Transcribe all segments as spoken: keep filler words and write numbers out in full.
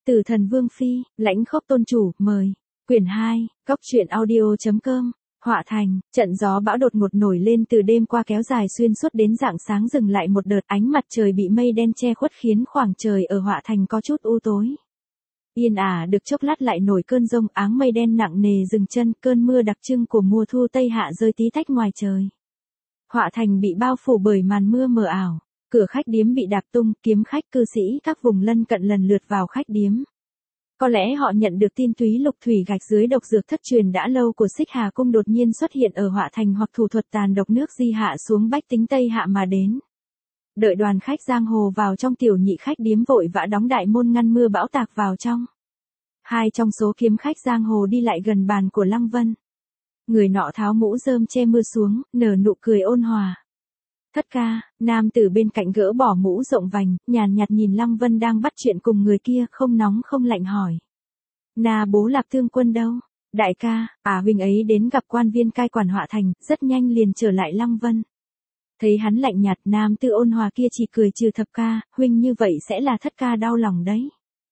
Tử Thần Vương Phi, Lãnh Khốc Tôn Chủ, mời. Quyển hai, góc truyện audio.com, Họa Thành, trận gió bão đột ngột nổi lên từ đêm qua kéo dài xuyên suốt đến rạng sáng dừng lại một đợt, ánh mặt trời bị mây đen che khuất khiến khoảng trời ở Họa Thành có chút u tối. Yên ả được chốc lát lại nổi cơn giông, áng mây đen nặng nề dừng chân, cơn mưa đặc trưng của mùa thu Tây Hạ rơi tí tách ngoài trời. Họa Thành bị bao phủ bởi màn mưa mờ ảo, cửa khách điếm bị đạp tung, kiếm khách cư sĩ các vùng lân cận lần lượt vào khách điếm. Có lẽ họ nhận được tin túy lục thủy gạch dưới độc dược thất truyền đã lâu của Xích Hà Cung đột nhiên xuất hiện ở Họa Thành, hoặc thủ thuật tàn độc nước di hạ xuống bách tính Tây Hạ mà đến. Đợi đoàn khách giang hồ vào trong, tiểu nhị khách điếm vội vã đóng đại môn ngăn mưa bão tạc vào trong. Hai trong số kiếm khách giang hồ đi lại gần bàn của Lăng Vân. Người nọ tháo mũ rơm che mưa xuống, nở nụ cười ôn hòa. Thất ca, nam tử bên cạnh gỡ bỏ mũ rộng vành, nhàn nhạt nhìn Lăng Vân đang bắt chuyện cùng người kia, không nóng không lạnh hỏi. Na bố Lạp Thương Quân đâu? Đại ca, à huynh ấy đến gặp quan viên cai quản Họa Thành, rất nhanh liền trở lại Lăng Vân. Thấy hắn lạnh nhạt, nam tử ôn hòa kia chỉ cười trừ. Thập ca, huynh như vậy sẽ là thất ca đau lòng đấy.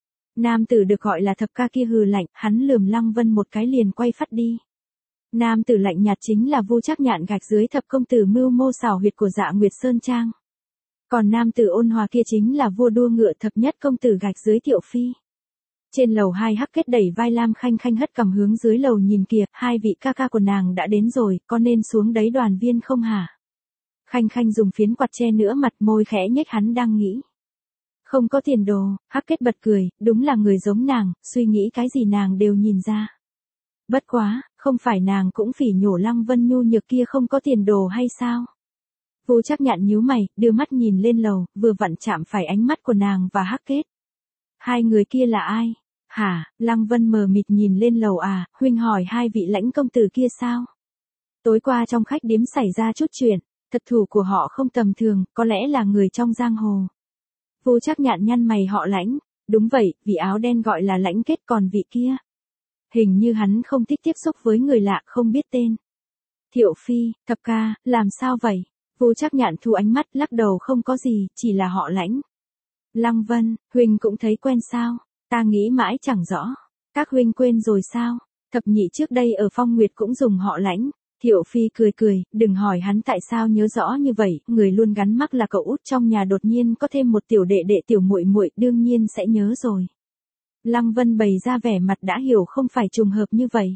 Nam tử được gọi là thập ca kia hừ lạnh, hắn lườm Lăng Vân một cái liền quay phắt đi. Nam tử lạnh nhạt chính là Vu Trác Nhạn gạch dưới thập công tử mưu mô xảo huyệt của Dạ Nguyệt Sơn Trang. Còn nam tử ôn hòa kia chính là vua đua ngựa thập nhất công tử gạch dưới Thiệu Phi. Trên lầu hai Hắc Kết đẩy vai Lam Khanh Khanh hất cằm hướng dưới lầu nhìn kìa, hai vị ca ca của nàng đã đến rồi, có nên xuống đấy đoàn viên không hả? Khanh Khanh dùng phiến quạt che nửa mặt, môi khẽ nhếch, hắn đang nghĩ. Không có tiền đồ. Hắc Kết bật cười, đúng là người giống nàng, suy nghĩ cái gì nàng đều nhìn ra. Bất quá, không phải nàng cũng phỉ nhổ Lăng Vân nhu nhược kia không có tiền đồ hay sao? Vu Trác Nhạn nhíu mày, đưa mắt nhìn lên lầu, vừa vặn chạm phải ánh mắt của nàng và Hắc Kết. Hai người kia là ai? Hả? Lăng Vân mờ mịt nhìn lên lầu. À, huynh hỏi hai vị lãnh công tử kia sao? Tối qua trong khách điếm xảy ra chút chuyện, thật thủ của họ không tầm thường, có lẽ là người trong giang hồ. Vu Trác Nhạn nhăn mày, họ Lãnh? Đúng vậy, vị áo đen gọi là Lãnh Kết, còn vị kia? Hình như hắn không thích tiếp xúc với người lạ, không biết tên. Thiệu Phi, thập ca, làm sao vậy? Vu Trác Nhạn thu ánh mắt, lắc đầu, không có gì, chỉ là họ Lãnh. Lăng Vân, huynh cũng thấy quen sao? Ta nghĩ mãi chẳng rõ. Các huynh quên rồi sao? Thập nhị trước đây ở Phong Nguyệt cũng dùng họ Lãnh. Thiệu Phi cười cười, đừng hỏi hắn tại sao nhớ rõ như vậy, người luôn gắn mắc là cậu út trong nhà đột nhiên có thêm một tiểu đệ đệ tiểu muội muội, đương nhiên sẽ nhớ rồi. Lăng Vân bày ra vẻ mặt đã hiểu không phải trùng hợp như vậy.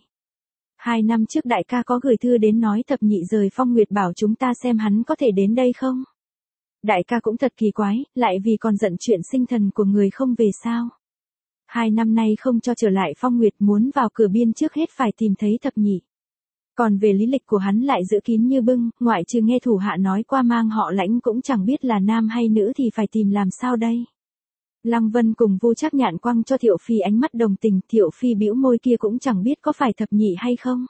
Hai năm trước đại ca có gửi thư đến nói thập nhị rời Phong Nguyệt, bảo chúng ta xem hắn có thể đến đây không. Đại ca cũng thật kỳ quái, lại vì còn giận chuyện sinh thần của người không về sao. Hai năm nay không cho trở lại Phong Nguyệt, muốn vào cửa biên trước hết phải tìm thấy thập nhị. Còn về lý lịch của hắn lại giữ kín như bưng, ngoại trừ nghe thủ hạ nói qua mang họ Lãnh cũng chẳng biết là nam hay nữ thì phải tìm làm sao đây. Lăng Vân cùng Vu Trác Nhạn quăng cho Thiệu Phi ánh mắt đồng tình, Thiệu Phi bĩu môi, kia cũng chẳng biết có phải thập nhị hay không.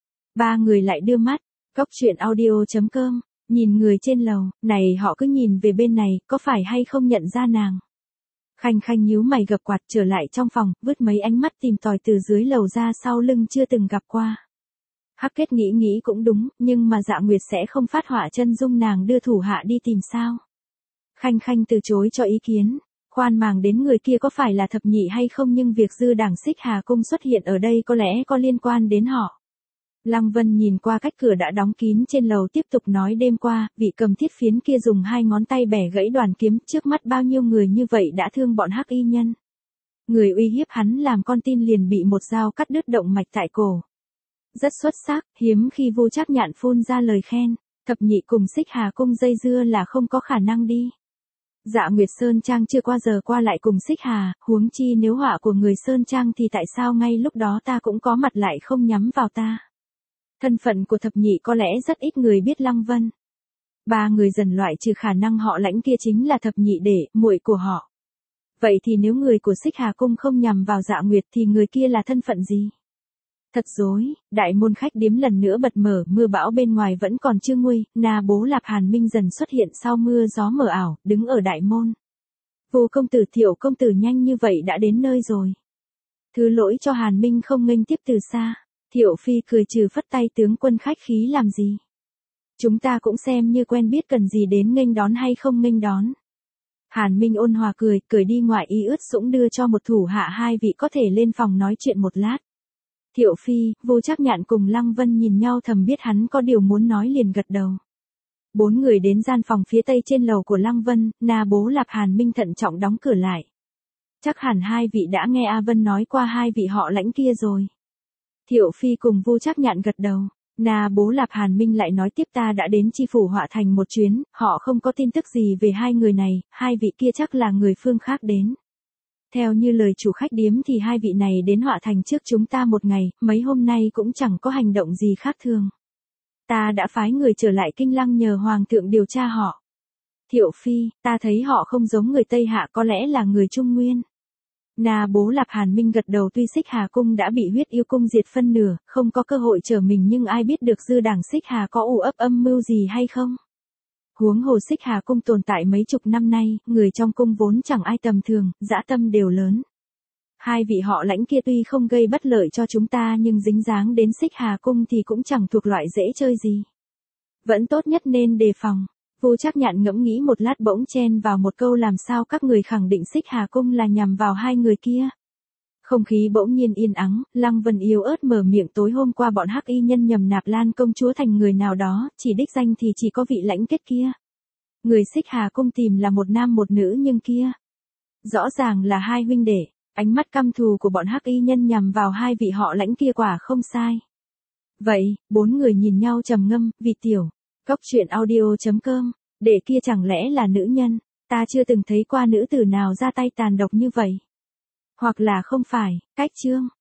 Ba người lại đưa mắt, góc truyện audio.com, nhìn người trên lầu, này họ cứ nhìn về bên này, có phải hay không nhận ra nàng. Khanh Khanh nhíu mày gập quạt trở lại trong phòng, vứt mấy ánh mắt tìm tòi từ dưới lầu ra sau lưng chưa từng gặp qua. Hắc Kết nghĩ nghĩ cũng đúng, nhưng mà Dạ Nguyệt sẽ không phát họa chân dung nàng đưa thủ hạ đi tìm sao. Khanh Khanh từ chối cho ý kiến, khoan màng đến người kia có phải là thập nhị hay không, nhưng việc dư đảng Xích Hà Cung xuất hiện ở đây có lẽ có liên quan đến họ. Lăng Vân nhìn qua cách cửa đã đóng kín trên lầu, tiếp tục nói, đêm qua, vị cầm thiết phiến kia dùng hai ngón tay bẻ gãy đoàn kiếm, trước mắt bao nhiêu người như vậy đã thương bọn Hắc Y nhân. Người uy hiếp hắn làm con tin liền bị một dao cắt đứt động mạch tại cổ. Rất xuất sắc, hiếm khi Vu Trác Nhạn phun ra lời khen, thập nhị cùng Xích Hà Cung dây dưa là không có khả năng đi. Dạ Nguyệt Sơn Trang chưa qua giờ qua lại cùng Xích Hà, huống chi nếu họa của người Sơn Trang thì tại sao ngay lúc đó ta cũng có mặt lại không nhắm vào ta. Thân phận của thập nhị có lẽ rất ít người biết. Lăng Vân. Ba người dần loại trừ khả năng họ Lãnh kia chính là thập nhị để, muội của họ. Vậy thì nếu người của Xích Hà Cung không nhằm vào Dạ Nguyệt thì người kia là thân phận gì? Thật dối, đại môn khách điếm lần nữa bật mở, mưa bão bên ngoài vẫn còn chưa nguôi, Na bố Lạp Hàn Minh dần xuất hiện sau mưa gió mờ ảo, đứng ở đại môn. Vu công tử, Thiệu công tử nhanh như vậy đã đến nơi rồi. Thứ lỗi cho Hàn Minh không nghênh tiếp từ xa. Thiệu Phi cười trừ phất tay, tướng quân khách khí làm gì. Chúng ta cũng xem như quen biết, cần gì đến nghênh đón hay không nghênh đón. Hàn Minh ôn hòa cười, cười đi ngoại y ướt sũng đưa cho một thủ hạ hai vị có thể lên phòng nói chuyện một lát. Thiệu Phi, Vô Trác Nhạn cùng Lăng Vân nhìn nhau thầm biết hắn có điều muốn nói liền gật đầu. Bốn người đến gian phòng phía tây trên lầu của Lăng Vân, Na Bố Lạp Hàn Minh thận trọng đóng cửa lại. Chắc hẳn hai vị đã nghe A Vân nói qua hai vị họ Lãnh kia rồi. Thiệu Phi cùng Vô Trác Nhạn gật đầu. Na Bố Lạp Hàn Minh lại nói tiếp ta đã đến chi phủ Họa Thành một chuyến, họ không có tin tức gì về hai người này, hai vị kia chắc là người phương khác đến. Theo như lời chủ khách điếm thì hai vị này đến Họa Thành trước chúng ta một ngày, mấy hôm nay cũng chẳng có hành động gì khác thường. Ta đã phái người trở lại Kinh Lăng nhờ Hoàng thượng điều tra họ. Thiệu Phi, ta thấy họ không giống người Tây Hạ có lẽ là người Trung Nguyên. Na Bố Lạp Hàn Minh gật đầu tuy Xích Hà Cung đã bị huyết yêu cung diệt phân nửa, không có cơ hội trở mình nhưng ai biết được dư đảng Xích Hà có ù ấp âm mưu gì hay không. Huống hồ Xích Hà Cung tồn tại mấy chục năm nay, người trong cung vốn chẳng ai tầm thường, dã tâm đều lớn. Hai vị họ Lãnh kia tuy không gây bất lợi cho chúng ta nhưng dính dáng đến Xích Hà Cung thì cũng chẳng thuộc loại dễ chơi gì. Vẫn tốt nhất nên đề phòng. Vô Trác Nhạn ngẫm nghĩ một lát bỗng chen vào một câu làm sao các người khẳng định Xích Hà Cung là nhằm vào hai người kia. Không khí bỗng nhiên yên ắng, Lăng Vân yếu ớt mở miệng tối hôm qua bọn hắc y nhân nhầm Nạp Lan công chúa thành người nào đó, chỉ đích danh thì chỉ có vị Lãnh kết kia. Người Xích Hà Cung tìm là một nam một nữ nhưng kia. Rõ ràng là hai huynh đệ, ánh mắt căm thù của bọn hắc y nhân nhằm vào hai vị họ Lãnh kia quả không sai. Vậy, bốn người nhìn nhau trầm ngâm, vị tiểu. Cốc truyện audio chấm com, để kia chẳng lẽ là nữ nhân, ta chưa từng thấy qua nữ tử nào ra tay tàn độc như vậy. Hoặc là không phải, cách chương.